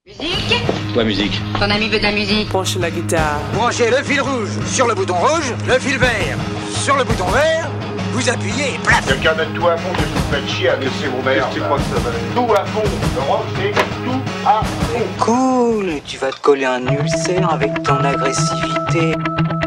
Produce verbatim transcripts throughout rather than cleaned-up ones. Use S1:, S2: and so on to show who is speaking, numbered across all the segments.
S1: Musique ?
S2: Quoi, musique ?
S1: Ton ami veut de la musique.
S3: Branche la guitare.
S4: Branchez le fil rouge sur le bouton rouge, le fil vert sur le bouton vert, vous appuyez et plaf.
S5: Quelqu'un mettre tout à fond, je vous fais chier à laisser vos mères. Tu crois que ça va aller ? Tout à fond, le rock c'est tout à fond.
S4: Cool, tu vas te coller un ulcère avec ton agressivité.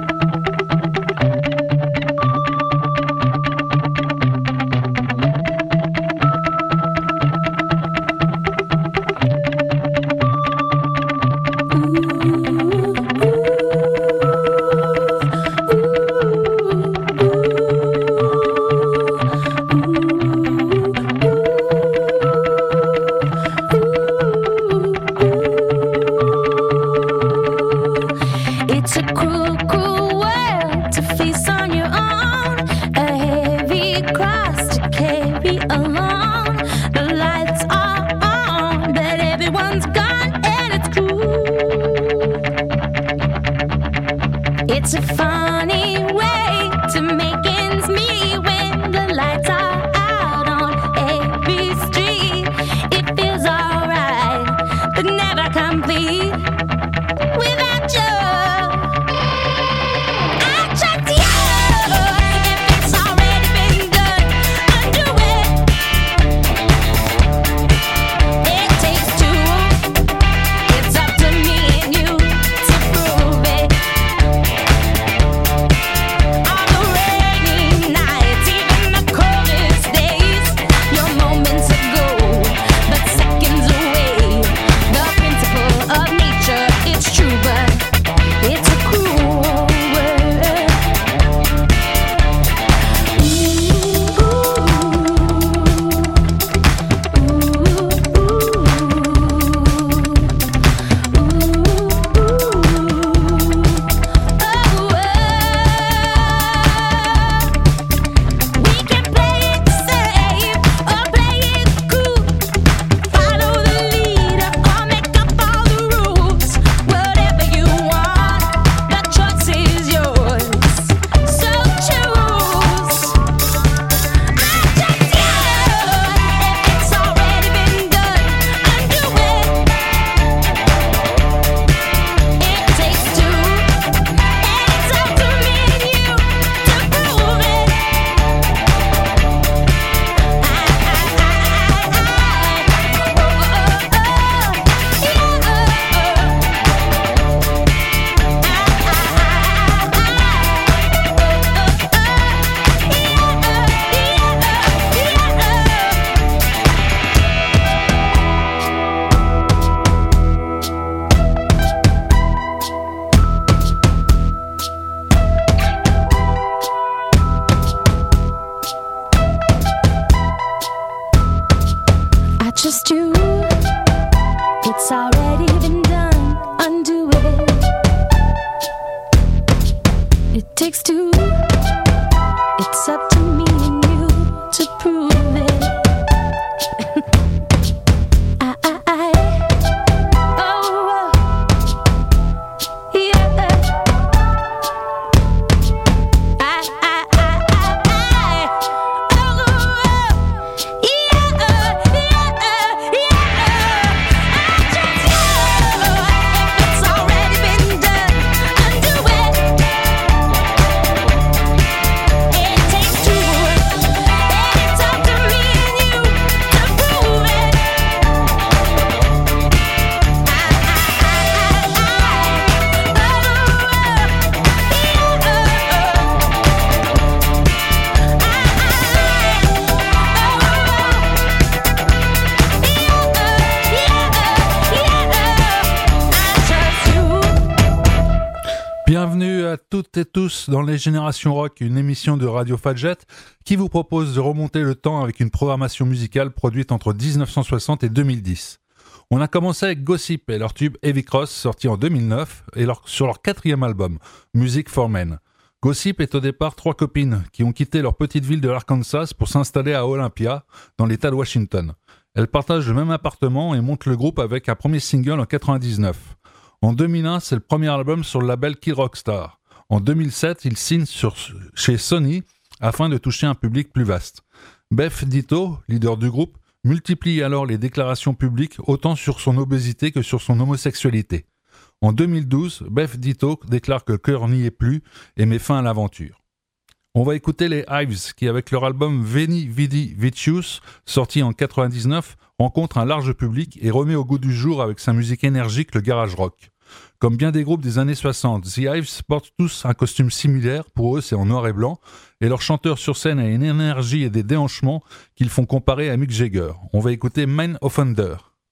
S6: Bienvenue à toutes et tous dans Les Générations Rock, une émission de Radio Fadjet qui vous propose de remonter le temps avec une programmation musicale produite entre dix-neuf cent soixante et deux mille dix. On a commencé avec Gossip et leur tube Heavy Cross sorti en deux mille neuf et leur, sur leur quatrième album, Music for Men. Gossip est au départ trois copines qui ont quitté leur petite ville de l'Arkansas pour s'installer à Olympia, dans l'État de Washington. Elles partagent le même appartement et montent le groupe avec un premier single en quatre-vingt-dix-neuf. En deux mille un, c'est le premier album sur le label Kill Rock Star. En deux mille sept, ils signent sur, chez Sony afin de toucher un public plus vaste. Beth Ditto, leader du groupe, multiplie alors les déclarations publiques autant sur son obésité que sur son homosexualité. En deux mille douze, Beth Ditto déclare que le cœur n'y est plus et met fin à l'aventure. On va écouter les Hives qui, avec leur album Veni Vidi Vicious, sorti en quatre-vingt-dix-neuf, rencontre un large public et remet au goût du jour avec sa musique énergique le garage rock. Comme bien des groupes des années soixante, The Hives portent tous un costume similaire, pour eux c'est en noir et blanc, et leur chanteur sur scène a une énergie et des déhanchements qu'ils font comparer à Mick Jagger. On va écouter Man of Thunder.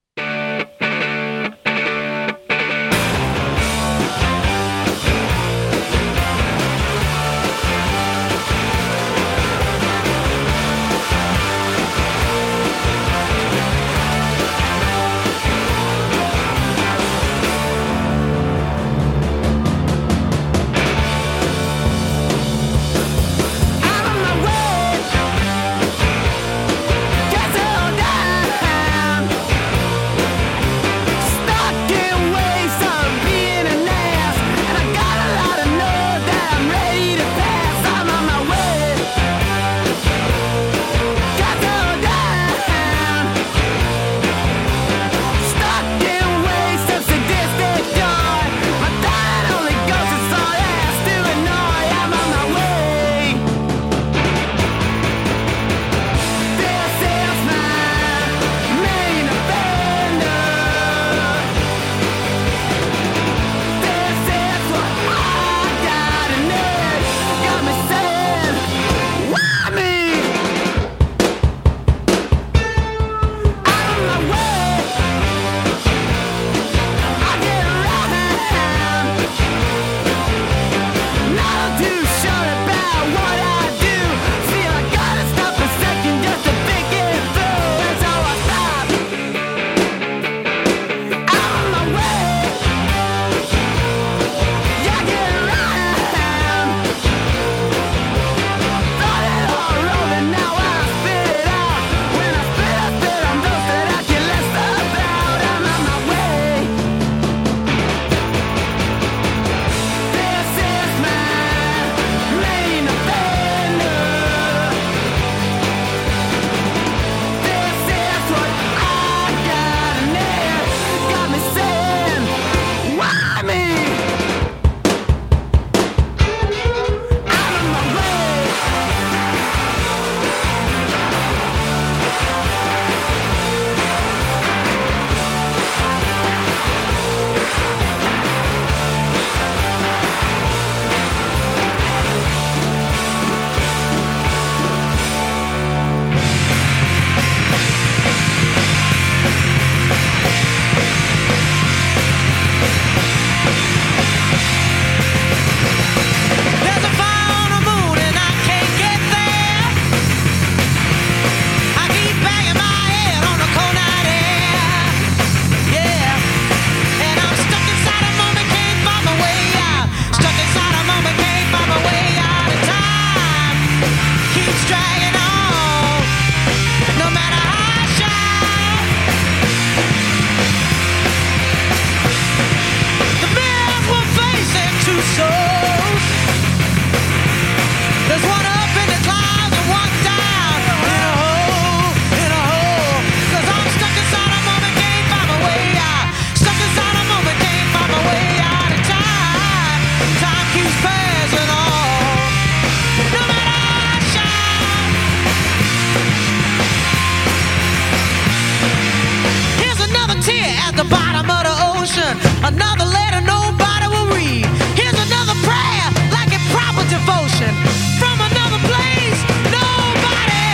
S1: Another letter nobody will read. Here's another prayer like a proper devotion from another place nobody,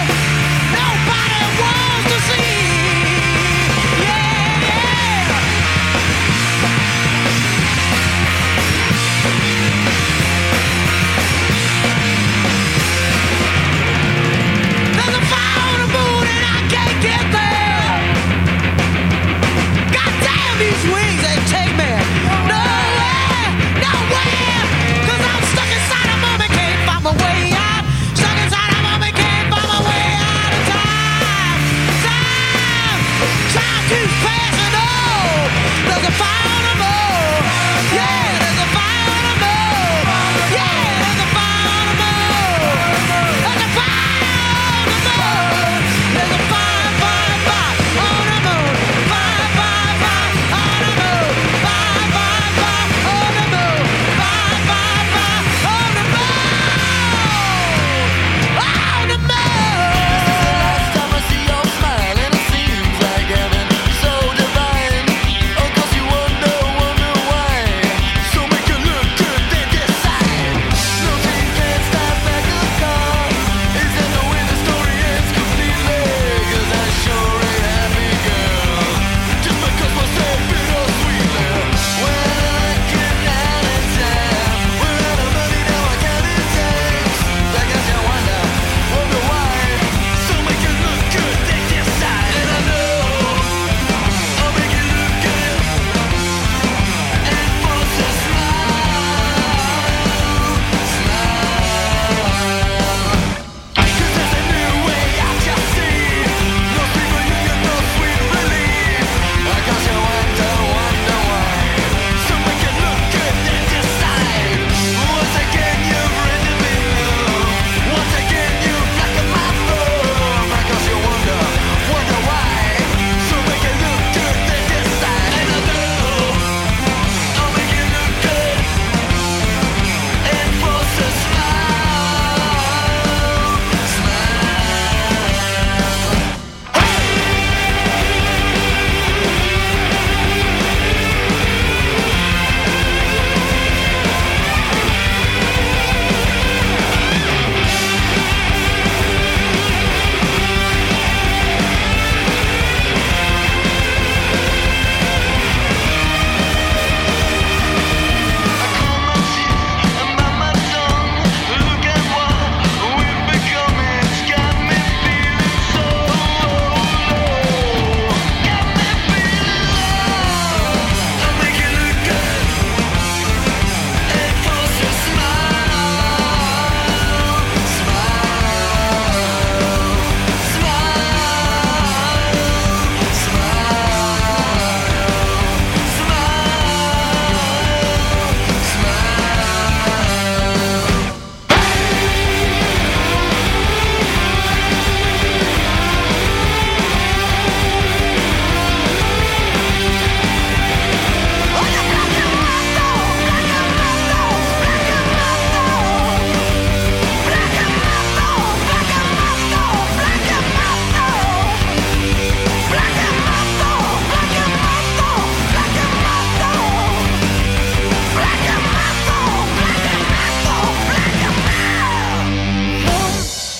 S1: nobody wants to see. Yeah, yeah. There's a fire on the moon and I can't get there. God damn these wings, they take me. No.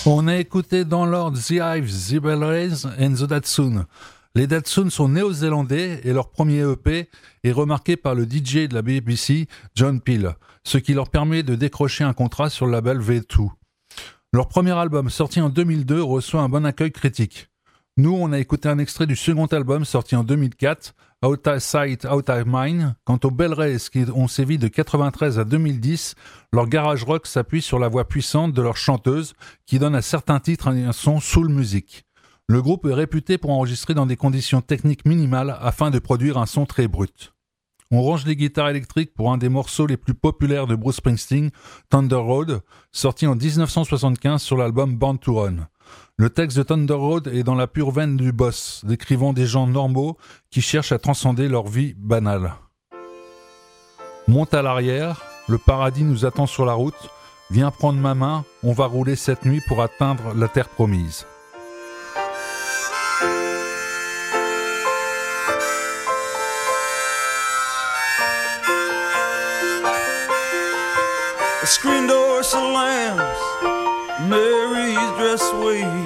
S6: On a écouté dans l'ordre The Hives, The Bell Rays and The Datsun. Les Datsun sont néo-zélandais et leur premier E P est remarqué par le D J de la B B C, John Peel, ce qui leur permet de décrocher un contrat sur le label V deux. Leur premier album, sorti en deux mille deux, reçoit un bon accueil critique. Nous, on a écouté un extrait du second album sorti en deux mille quatre, Out of Sight, Out of Mind. Quant aux Bell Rays qui ont sévi de quatre-vingt-treize à deux mille dix, leur garage rock s'appuie sur la voix puissante de leur chanteuse qui donne à certains titres un son soul music. Le groupe est réputé pour enregistrer dans des conditions techniques minimales afin de produire un son très brut. On range les guitares électriques pour un des morceaux les plus populaires de Bruce Springsteen, Thunder Road, sorti en dix-neuf cent soixante-quinze sur l'album Born to Run. Le texte de Thunder Road est dans la pure veine du boss, décrivant des gens normaux qui cherchent à transcender leur vie banale. Monte à l'arrière, le paradis nous attend sur la route, viens prendre ma main, on va rouler cette nuit pour atteindre la terre promise.
S2: The screen door slams, Mary's dress waves.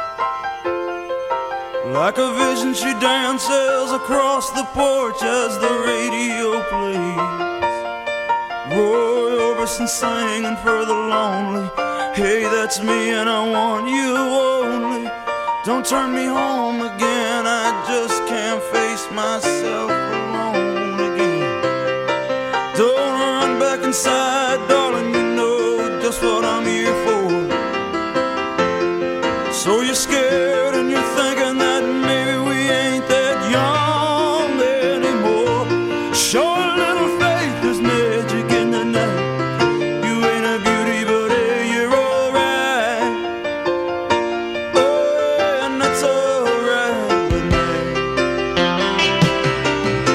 S2: Like a vision she dances across the porch as the radio plays. Roy Orbison singing for the lonely. Hey, that's me and I want you only. Don't turn me home again, I just can't face myself alone again. Don't run back inside, darling, you know just what I'm here for. So you're scared and you're thinking that maybe we ain't that young anymore. Show a little faith, there's magic in the night. You ain't a beauty, but hey, you're alright. Oh, and that's alright with me.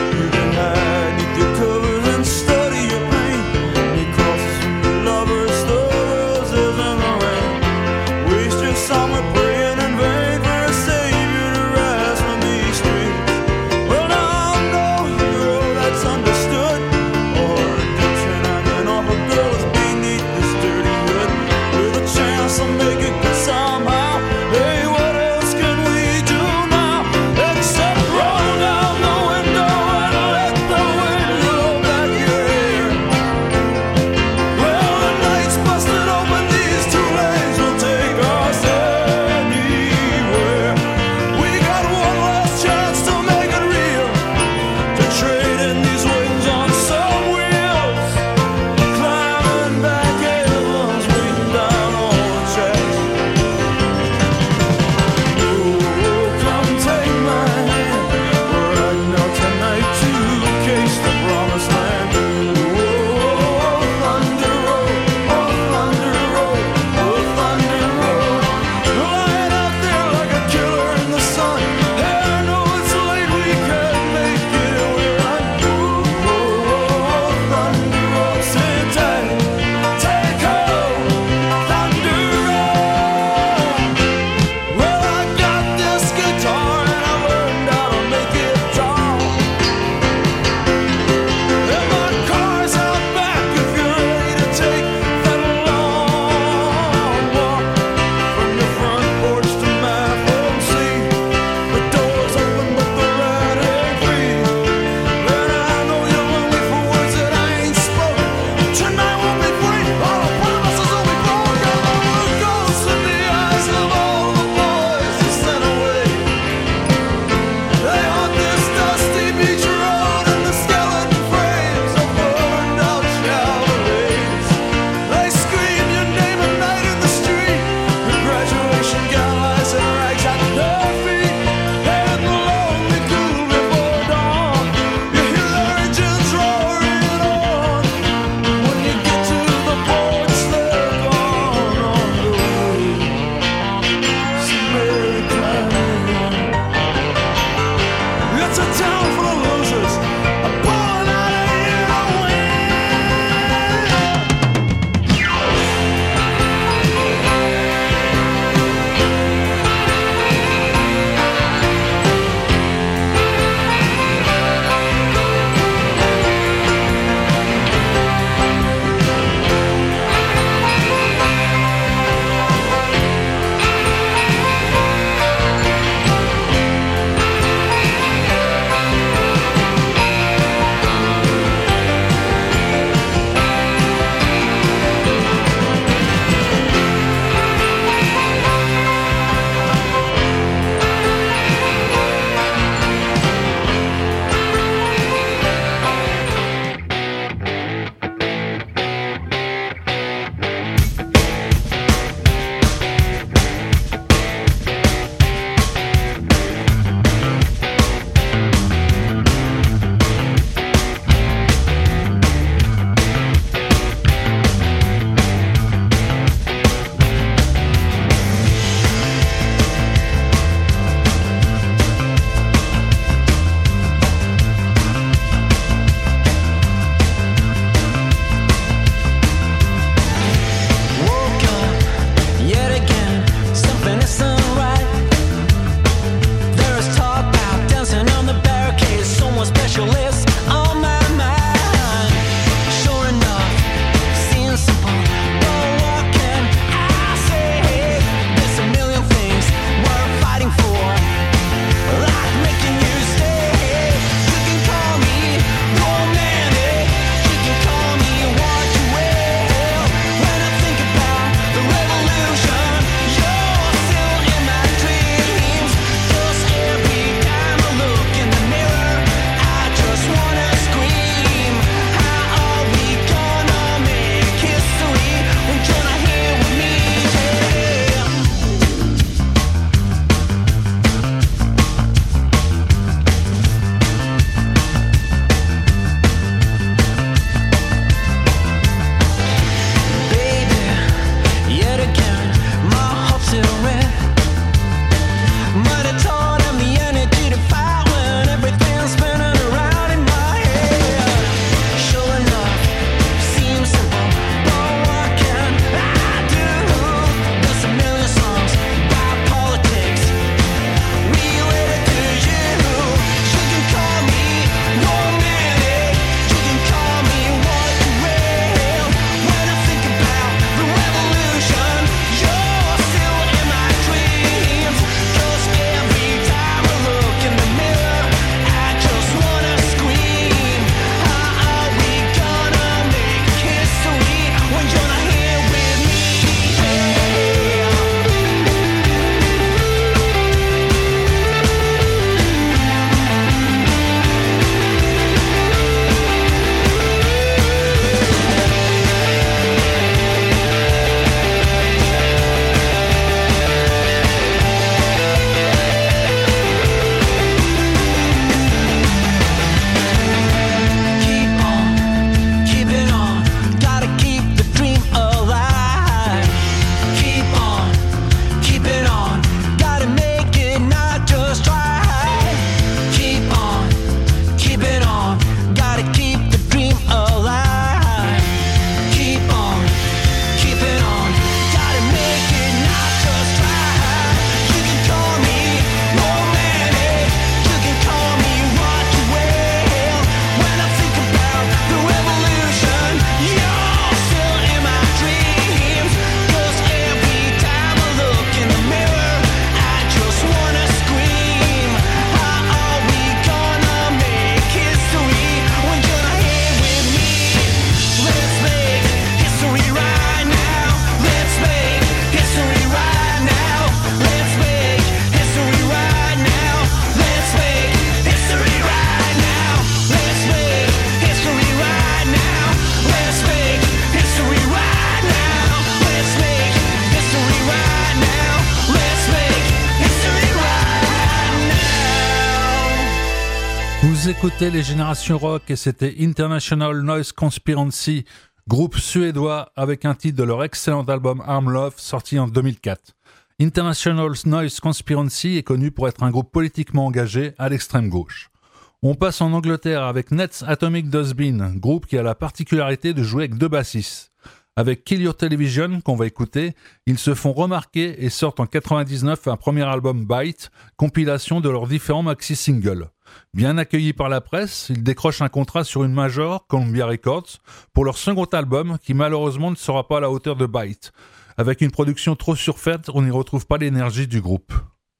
S6: écoutez les Générations Rock et c'était International Noise Conspiracy, groupe suédois avec un titre de leur excellent album Arm Love sorti en deux mille quatre. International Noise Conspiracy est connu pour être un groupe politiquement engagé à l'extrême gauche. On passe en Angleterre avec Nets Atomic Dustbin, groupe qui a la particularité de jouer avec deux bassistes. Avec Kill Your Television, qu'on va écouter, ils se font remarquer et sortent en quatre-vingt-dix-neuf un premier album Bite, compilation de leurs différents maxi-singles. Bien accueillis par la presse, ils décrochent un contrat sur une major, Columbia Records, pour leur second album qui malheureusement ne sera pas à la hauteur de Bite. Avec une production trop surfaite, on n'y retrouve pas l'énergie du groupe.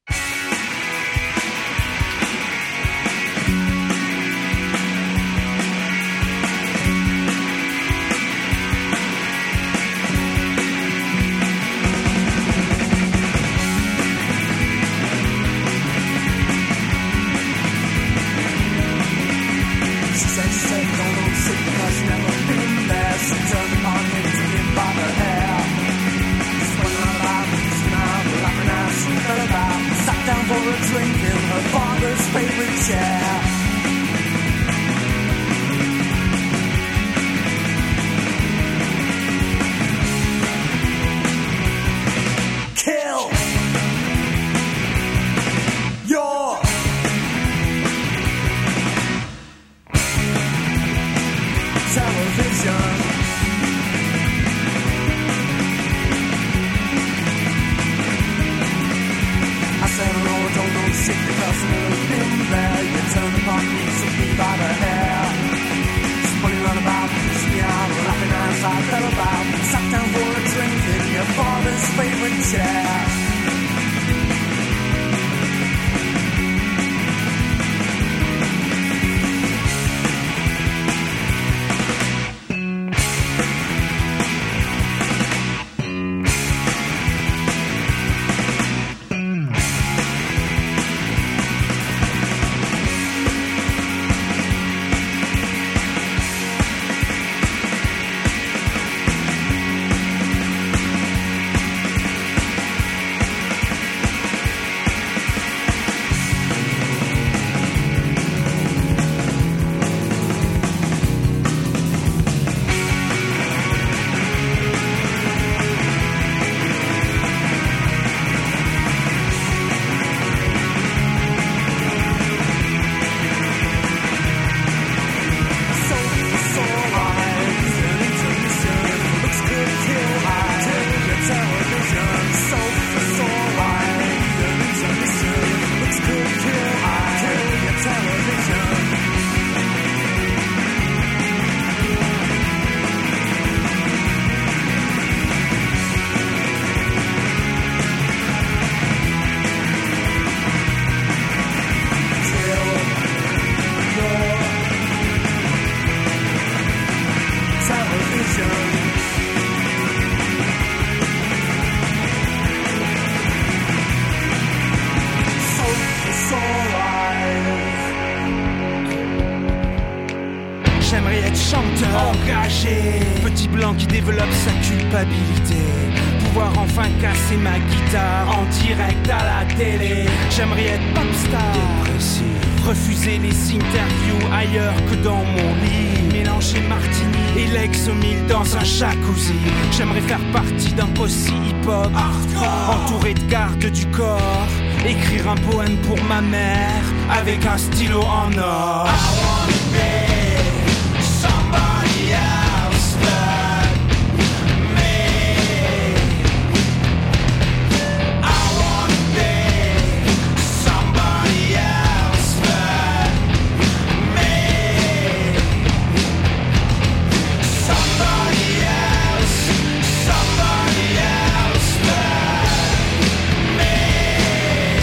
S3: Petit blanc qui développe sa culpabilité, pouvoir enfin casser ma guitare en direct à la télé. J'aimerais être popstar, dépressif, refuser les interviews ailleurs que dans mon lit, mélanger martini et l'exomile dans un jacuzzi. J'aimerais faire partie d'un posse hip-hop entouré de gardes du corps, écrire un poème pour ma mère avec un stylo en or. I wanna be somebody else but me. I wanna be somebody else but me. Somebody else, somebody else but me.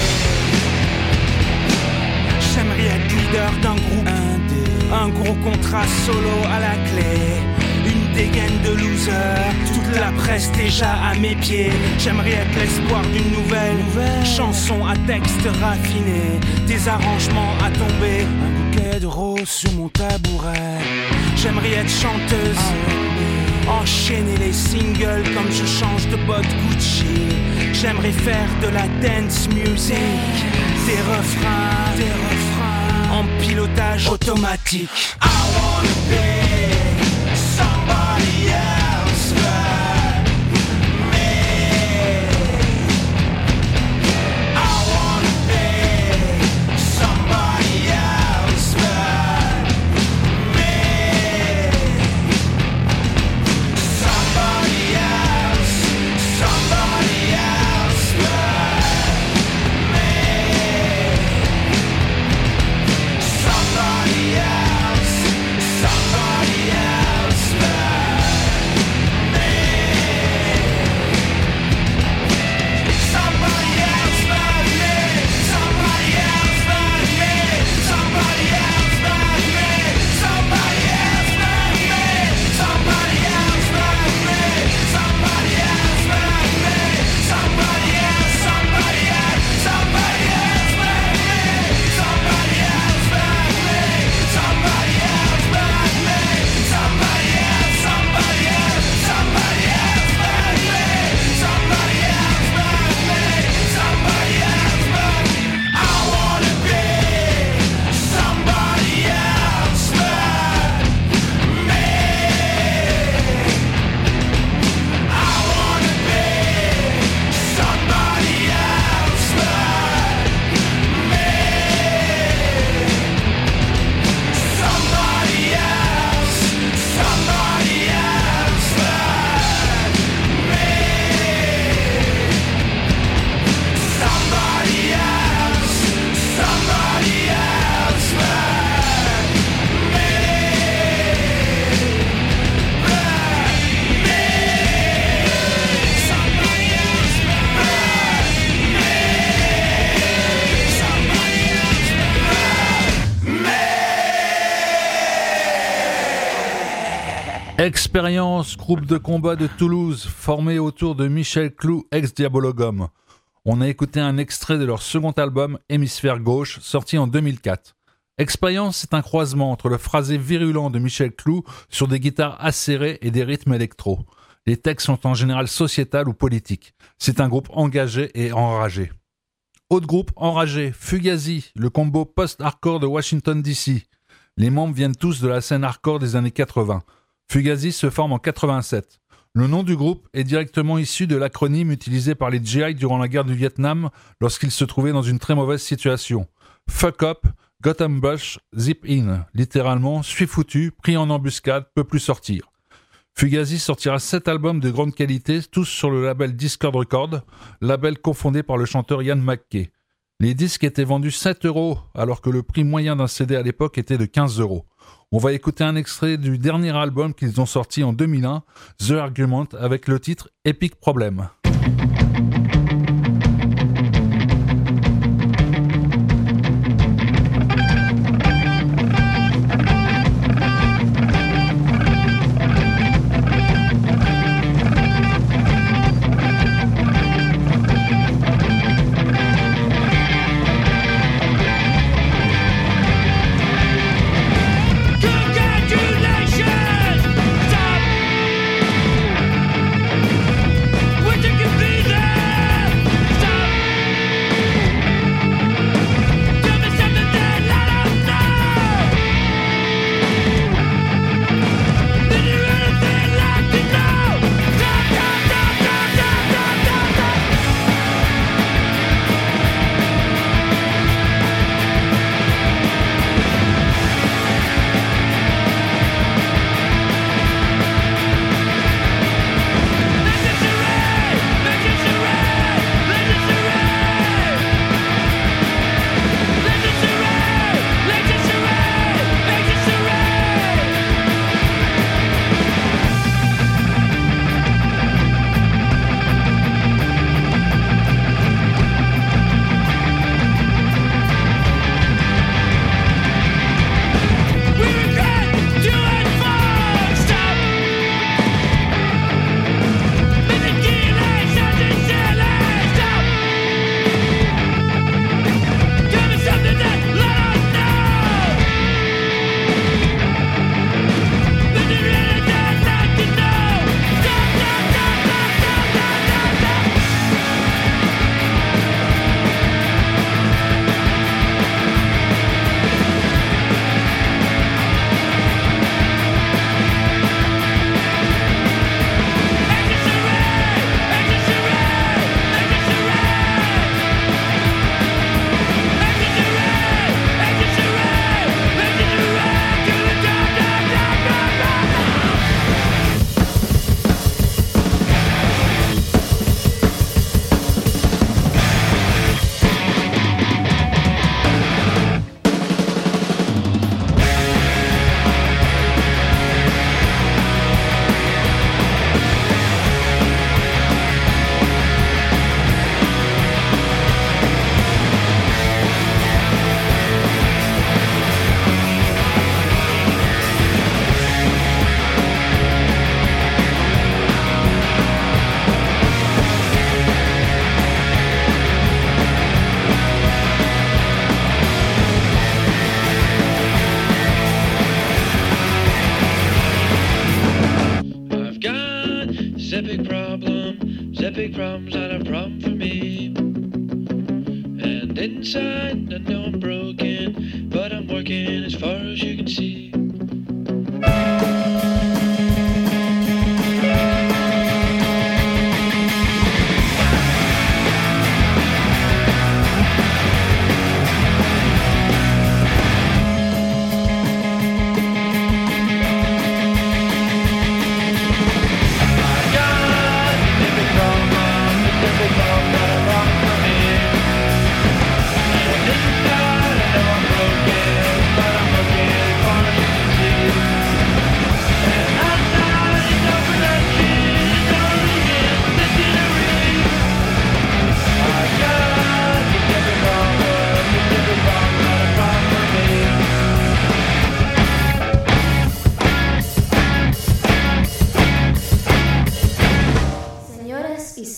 S3: J'aimerais être leader d'un groupe indé, un gros contrat solo à la clé, une dégaine de loser, toute la presse déjà à mes pieds. J'aimerais être l'espoir d'une nouvelle, nouvelle chanson à texte raffiné, des arrangements à tomber, un bouquet de roses sur mon tabouret. J'aimerais être chanteuse, enchaîner les singles comme je change de botte Gucci. J'aimerais faire de la dance music, des refrains, des refrains en pilotage automatique. I wanna be somebody else but me. I wanna be somebody else but me. Somebody else, somebody else but me. Somebody else, somebody else but me. Somebody else but me. Somebody else but me. Somebody else but me. Somebody else but me. Somebody else but me. Somebody else but me. Somebody else, somebody else, somebody else but me. Somebody else but me. Somebody else but me. Somebody else, somebody else, somebody else but me. Somebody else but me. Somebody else but me. I wanna be somebody else but me. I wanna be somebody else but me. Somebody else, somebody else but me. Somebody else, somebody else but
S6: Expérience, groupe de combat de Toulouse, formé autour de Michel Clou, ex-Diabologum. On a écouté un extrait de leur second album, Hémisphère Gauche, sorti en deux mille quatre. Expérience, c'est un croisement entre le phrasé virulent de Michel Clou sur des guitares acérées et des rythmes électro. Les textes sont en général sociétals ou politiques. C'est un groupe engagé et enragé. Autre groupe enragé, Fugazi, le combo post-hardcore de Washington D C. Les membres viennent tous de la scène hardcore des années quatre-vingts. Fugazi se forme en quatre-vingt-sept. Le nom du groupe est directement issu de l'acronyme utilisé par les G I durant la guerre du Vietnam lorsqu'ils se trouvaient dans une très mauvaise situation. Fuck up, got ambush, zip in. Littéralement, suis foutu, pris en embuscade, peut plus sortir. Fugazi sortira sept albums de grande qualité, tous sur le label Discord Records, label cofondé par le chanteur Ian McKay. Les disques étaient vendus sept euros, alors que le prix moyen d'un C D à l'époque était de quinze euros. On va écouter un extrait du dernier album qu'ils ont sorti en deux mille un, The Argument, avec le titre Epic Problem.
S1: Congratulations! Stop! Wish I could be there.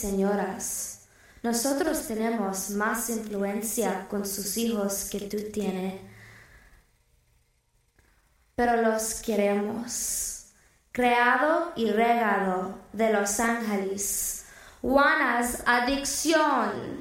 S7: señoras. Nosotros tenemos más influencia con sus hijos que tú tienes, pero los queremos. Creado y regado de Los Ángeles, Juana's Adicción.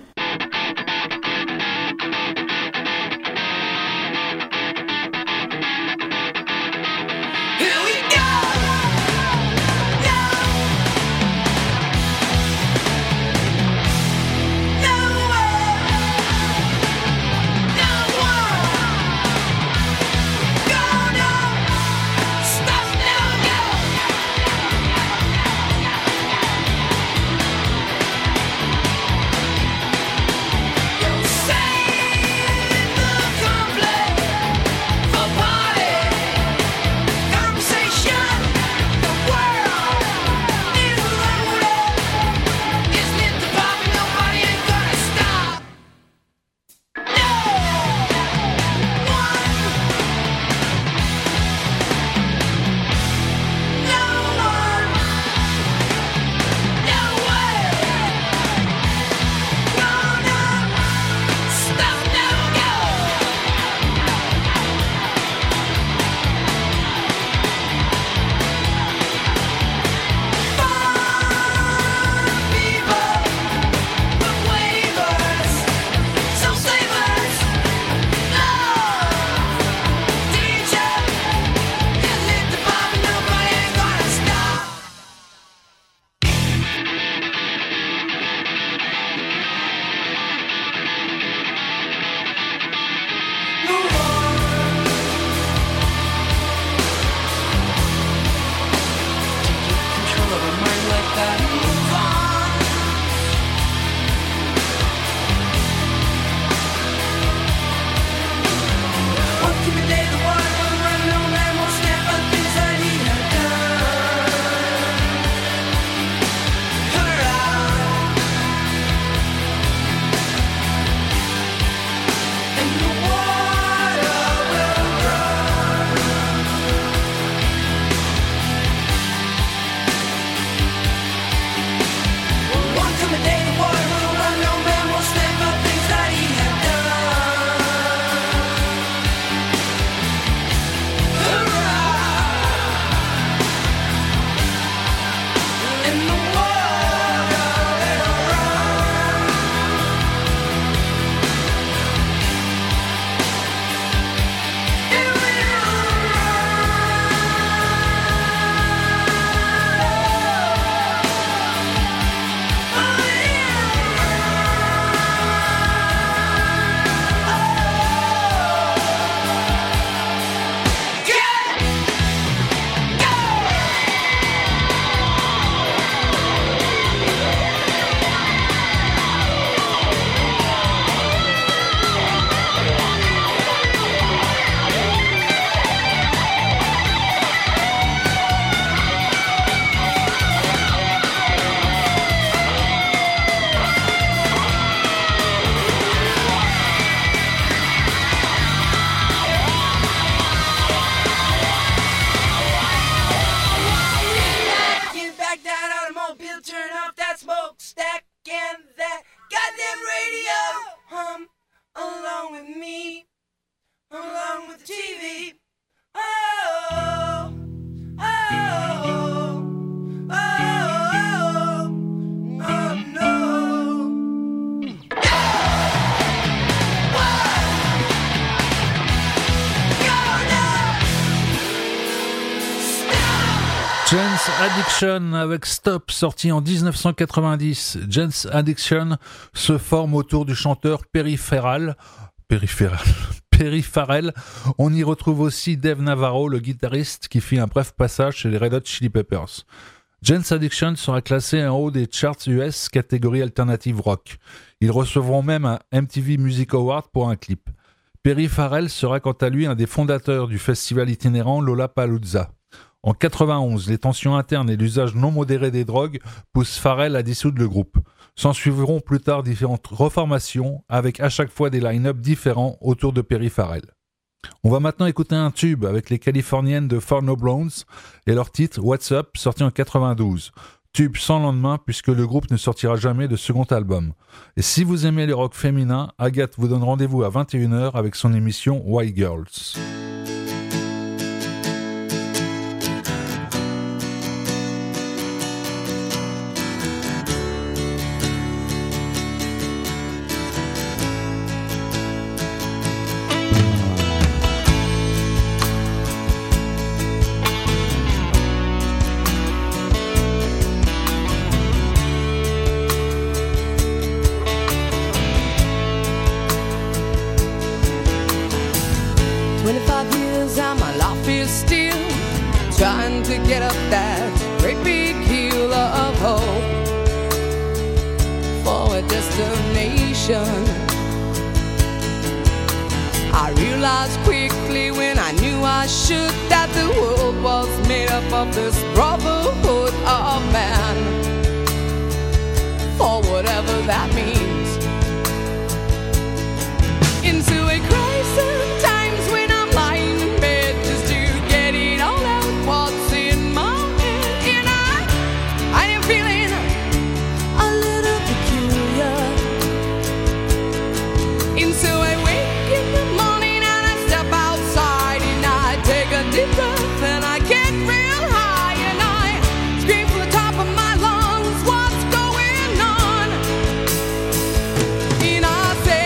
S6: Jane's Addiction avec Stop, sorti en dix-neuf cent quatre-vingt-dix. Jane's Addiction se forme autour du chanteur Perry Farrell. Perry Farrell. Perry Farrell. On y retrouve aussi Dave Navarro, le guitariste, qui fit un bref passage chez les Red Hot Chili Peppers. Jane's Addiction sera classé en haut des charts U S catégorie alternative rock. Ils recevront même un M T V Music Award pour un clip. Perry Farrell sera quant à lui un des fondateurs du festival itinérant Lollapalooza. En quatre-vingt-onze, les tensions internes et l'usage non modéré des drogues poussent Farrell à dissoudre le groupe. S'en suivront plus tard différentes reformations avec à chaque fois des line-up différents autour de Perry Farrell. On va maintenant écouter un tube avec les Californiennes de Four No Blondes et leur titre What's Up, sorti en quatre-vingt-douze. tube sans lendemain puisque le groupe ne sortira jamais de second album. Et si vous aimez les rock féminins, Agathe vous donne rendez-vous à vingt et une heures avec son émission Why Girls.
S8: twenty-five years and my life is still trying to get up that great big hill of hope for a destination. I realized quickly when I knew I should that the world was made up of this brotherhood of man, for whatever that means. Into a crisis times when I'm lying in bed just to get it all out what's in my head. And I, I am feeling a little peculiar. And so I wake in the morning and I step outside and I take a deep breath and I get real high and I scream from the top of my lungs, what's going on? And I say,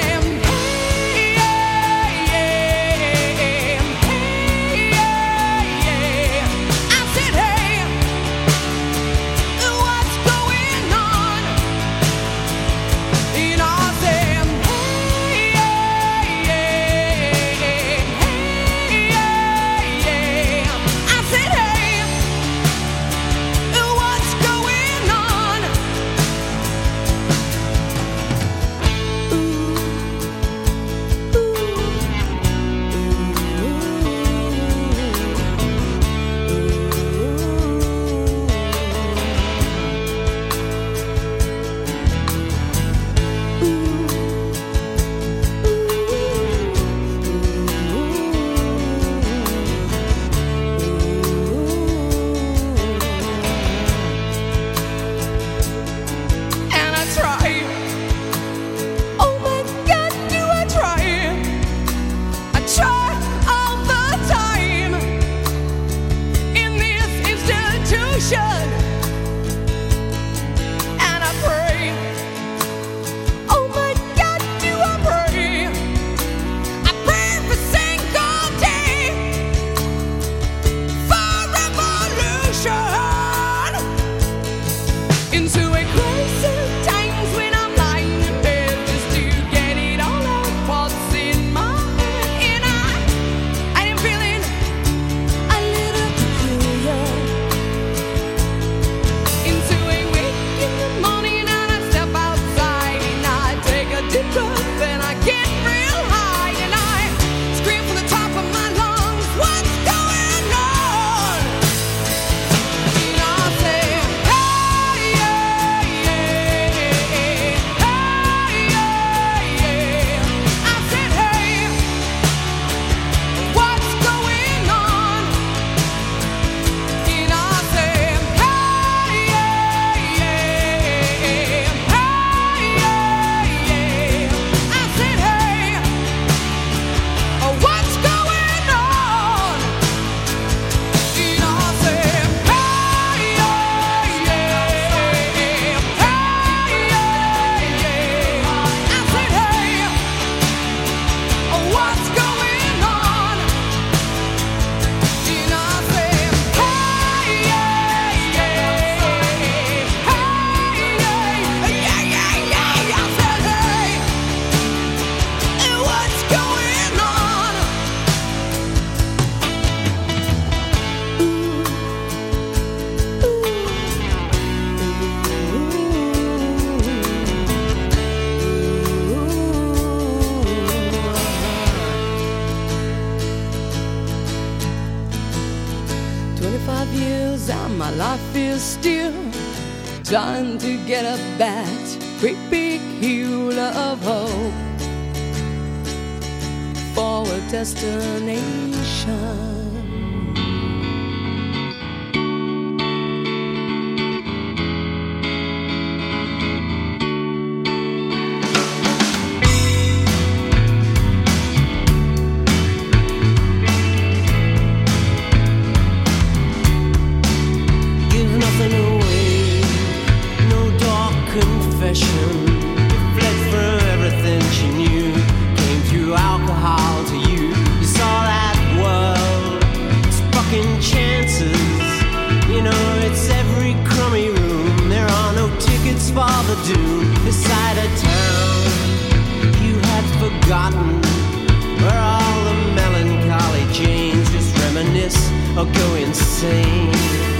S8: twenty-five years and my life is still trying to get up that great big hill of hope for a destination.
S9: dances. You know, it's every crummy room. There are no tickets for the doom. This side of town you had forgotten, where all the melancholy Janes just reminisce or go insane.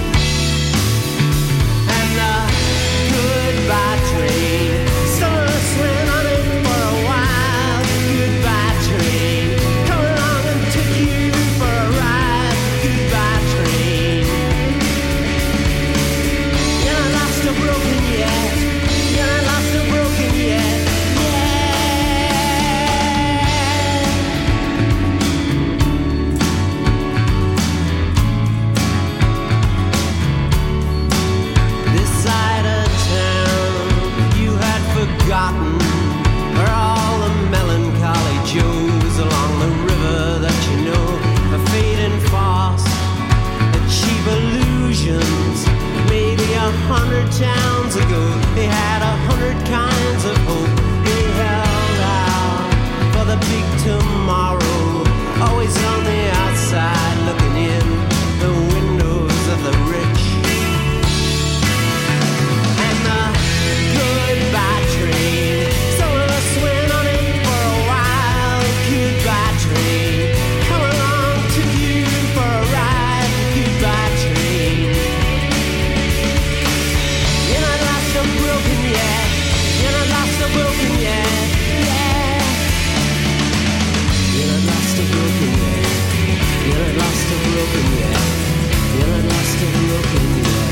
S9: And the goodbye train, some of us went on it for a while. Goodbye train, come along and take you for a ride. Goodbye train, you're not lost or broken yet. You're not lost or broken yet. Forgotten are all the melancholy Joes along the river that you know, a fading farce, a cheap illusions. Maybe a hundred towns ago they had a hundred kinds of hope. They held out for the big tomorrow, always on the outside looking in the windows of the rich. Goodbye train, some of us went on it for a while. Goodbye train, come along to you for a ride. Goodbye train, you're not lost or broken yet. You're not lost or broken yet. Yeah, you're not lost or broken yet. You're not lost or broken yet. You're not lost or broken yet.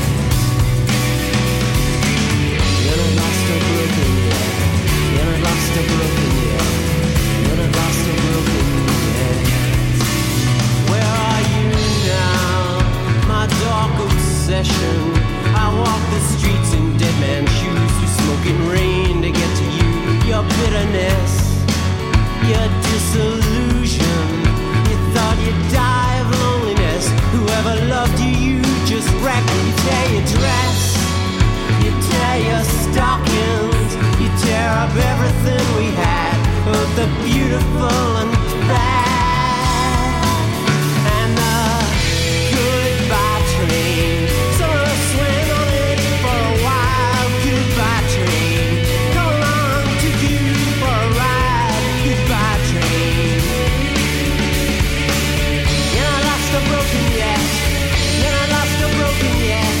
S9: You're not lost or broken yet. You're not lost or broken yet. You're not lost or broken yet. Where are you now, my dark obsession? I walk the streets in dead man's shoes through smoking rain to get to you. Your bitterness, your disillusion. You thought you'd die of loneliness. Whoever loved you, you just wrecked. You tear your dress, you tear your stockings, you tear up everything we had, both the beautiful and bad. And the goodbye train, some of us went on it for a while. Goodbye train, come along to you for a ride. Goodbye train, you're not lost or broken yet. You're not lost or broken yet.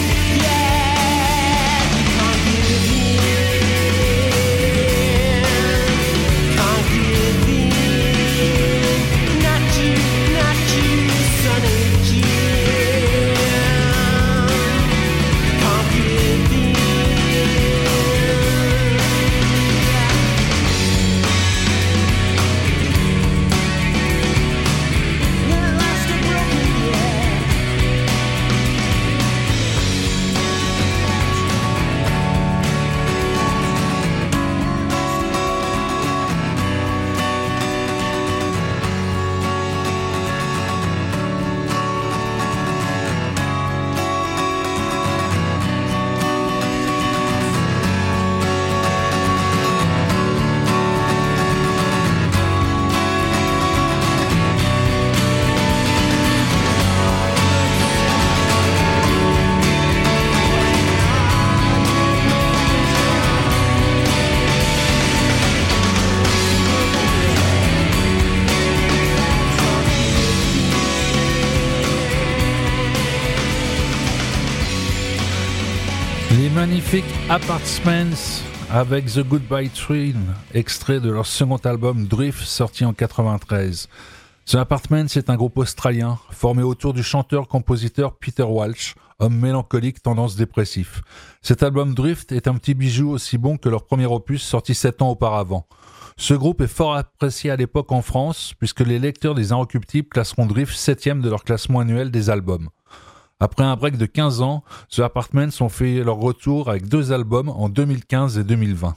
S6: Magnifique Apartments avec The Goodbye Train, extrait de leur second album Drift sorti en quatre-vingt-treize. The Apartments est un groupe australien formé autour du chanteur-compositeur Peter Walsh, homme mélancolique tendance dépressif. Cet album Drift est un petit bijou aussi bon que leur premier opus sorti sept ans auparavant. Ce groupe est fort apprécié à l'époque en France puisque les lecteurs des Inrecuptibles classeront Drift septième de leur classement annuel des albums. Après un break de quinze ans, The Apartments ont fait leur retour avec deux albums en deux mille quinze et deux mille vingt.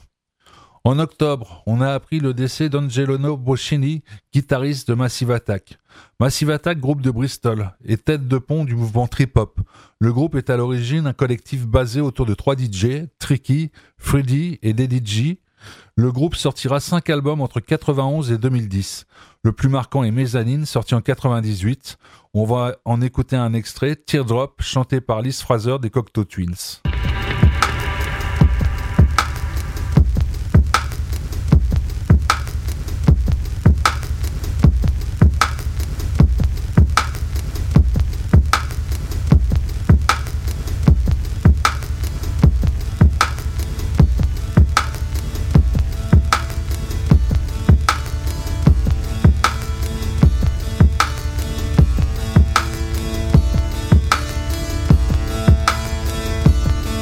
S6: En octobre, on a appris le décès d'Angelino Bocchini, guitariste de Massive Attack. Massive Attack, groupe de Bristol, est tête de pont du mouvement trip-hop. Le groupe est à l'origine un collectif basé autour de trois D J, Tricky, Freddy et Daddy G, Le groupe sortira cinq albums entre quatre-vingt-onze et deux mille dix. Le plus marquant est Mezzanine, sorti en quatre-vingt-dix-huit. On va en écouter un extrait, Teardrop, chanté par Liz Fraser des Cocteau Twins.
S8: Thank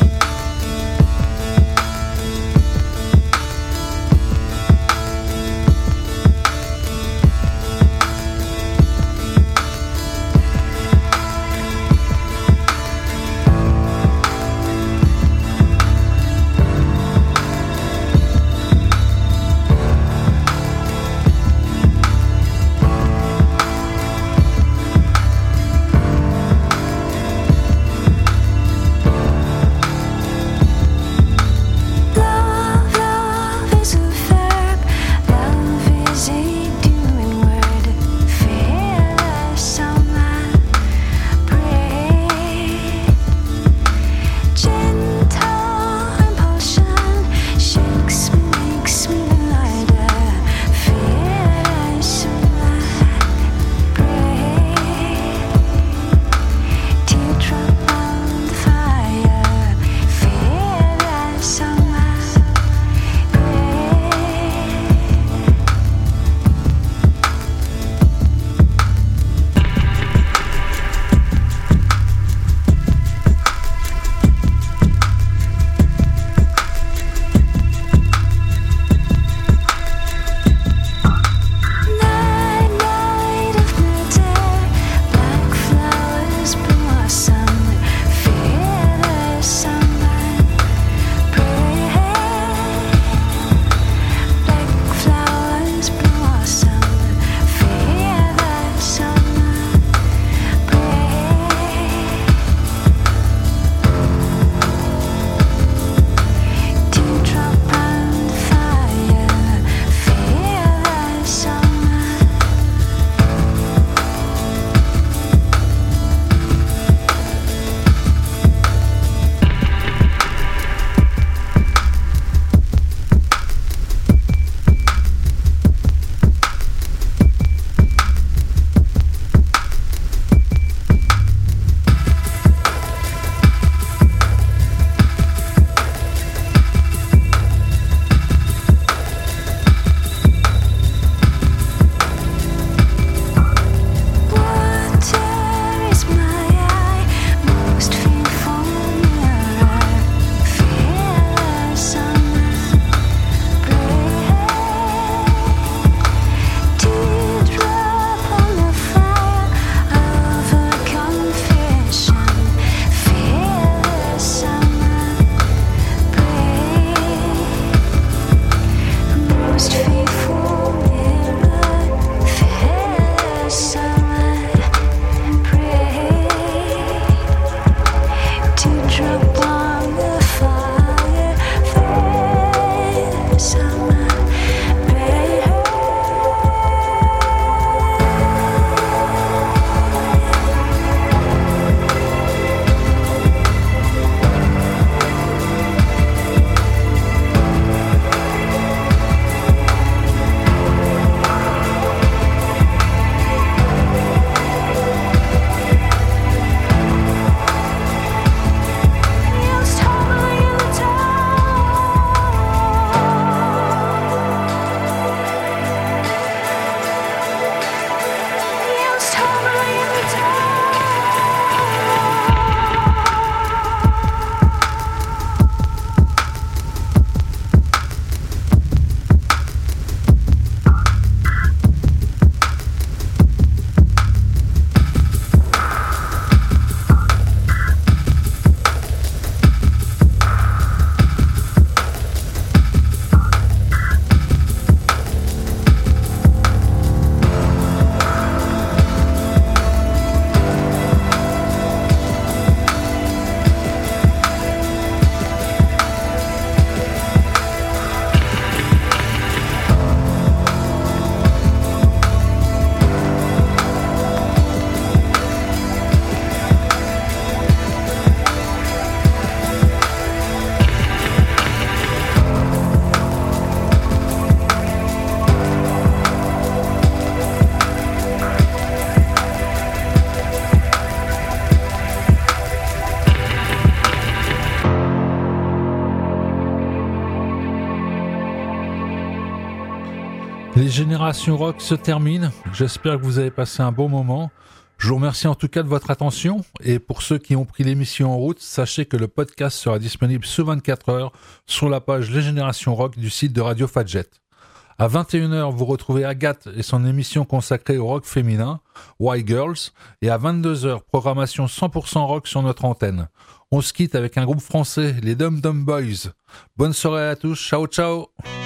S6: Générations Rock se termine. J'espère que vous avez passé un bon moment. Je vous remercie en tout cas de votre attention. Et pour ceux qui ont pris l'émission en route, sachez que le podcast sera disponible sous vingt-quatre heures sur la page Les Générations Rock du site de Radio Fadjet. À vingt et une heures, vous retrouvez Agathe et son émission consacrée au rock féminin, Why Girls. Et à vingt-deux heures, programmation cent pour cent rock sur notre antenne. On se quitte avec un groupe français, les Dum Dum Boys. Bonne soirée à tous. Ciao, ciao.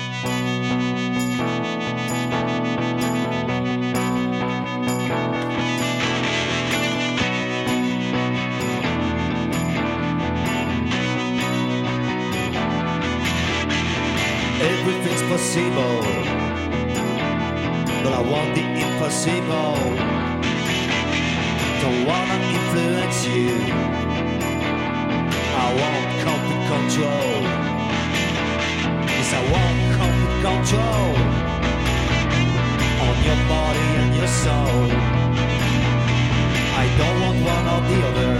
S10: Everything's possible, but I want the impossible. Don't wanna influence you, I want complete control. Yes, I want complete control on your body and your soul. I don't want one or the other,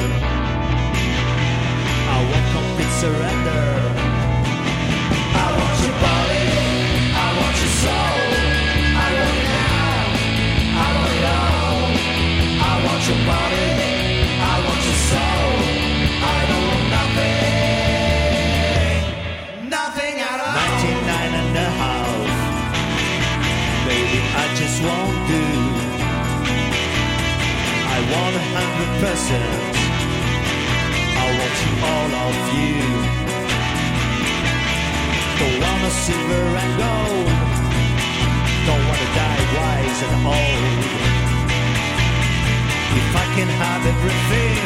S10: I want complete surrender. I want your body, I want your soul, I want it now, I want it all. I want your body, I want your soul, I don't want nothing, nothing at all. ninety-nine and a half, baby, I just won't do. I want a hundred percent, I want you, all of you. Don't wanna silver and gold, don't wanna die wise and old. If I can have everything,